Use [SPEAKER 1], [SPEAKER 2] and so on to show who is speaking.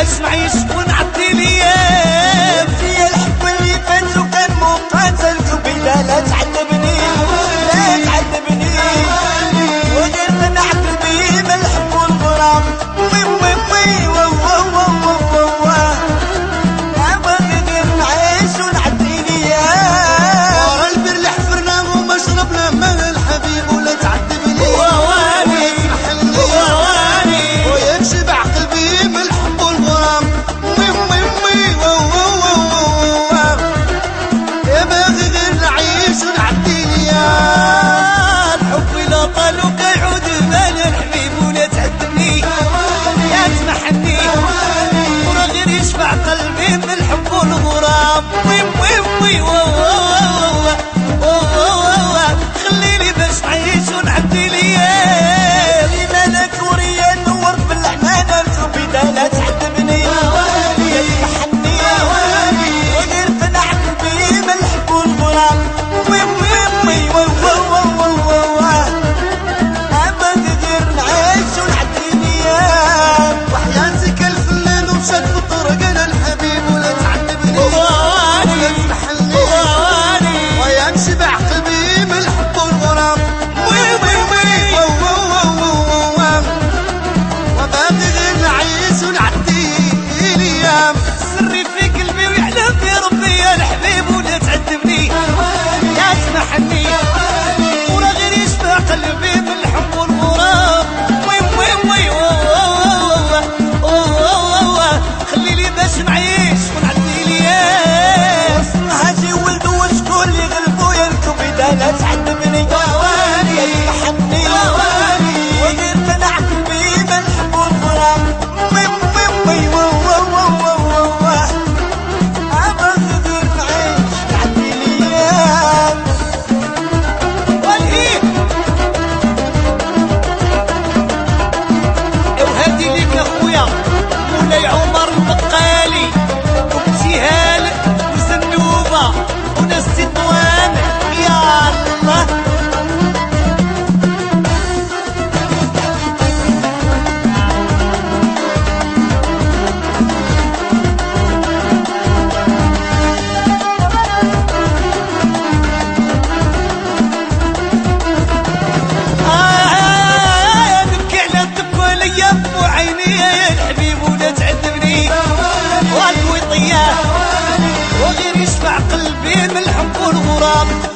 [SPEAKER 1] باش نعيش ونعدي الايام.
[SPEAKER 2] فيا الحب اللي فات وكان مقاتل قلبي لا تعذبني لا تعذبني وغير قنع قلبي من الحب والغرام. وي وي وي ابغي غير نعيش ونعدي الايام. ورا البر اللي حفرناه وما شربنا من الحبيب ولا تعذبني
[SPEAKER 1] وواني وواني
[SPEAKER 2] وينشبع قلبي من الحب والغرام. وي وي وي يا باغي غير نعيش ونعدي الايام.
[SPEAKER 1] الحب لا طالوك يعود مال الحبيب ولا تعذبني يا تمحني ورا غير يشبع قلبي من الحب والغرام. وي وي خليني باش نعيش ونعدي الايام.
[SPEAKER 2] مالك وريا نورت بالعنانة قلبي لا تعذبني يا تمحني وغير قنع قلبي من الحب والغرام. وي وي ابغي غير نعيش ونعدي الايام. وحياتك الفنان ومشات في الطرق انا الحبيب ولا تعذبني ولا تمحلني وينشبع قلبي من الحب والغرام. وي وباغي غير نعيش ونعدي الايام.
[SPEAKER 1] سري في قلبي ويعلم في ربي يا الحبيب ولا تعذبني يا تمحني ورا غير يشبع قلبي من الحب والغرام. وي خليني باش نعيش ونعدي الايام.
[SPEAKER 2] هاجي ولد وشكون اللي غلبو يركب لا تعذبني يا تمحني وغير قنع قلبي من الحب والغرام. وي ابغي غير نعيش نعدي الايام.
[SPEAKER 1] والهيب وهادي ليك اخويا مولاي عمر البقالي وابتهال وزنوبه وناس تطوان يا الله. نبكي على الدب والايام وعيني يا الحبيب ولا تعذبني والقوي طياه وغير يشبع قلبي من الحب والغرام.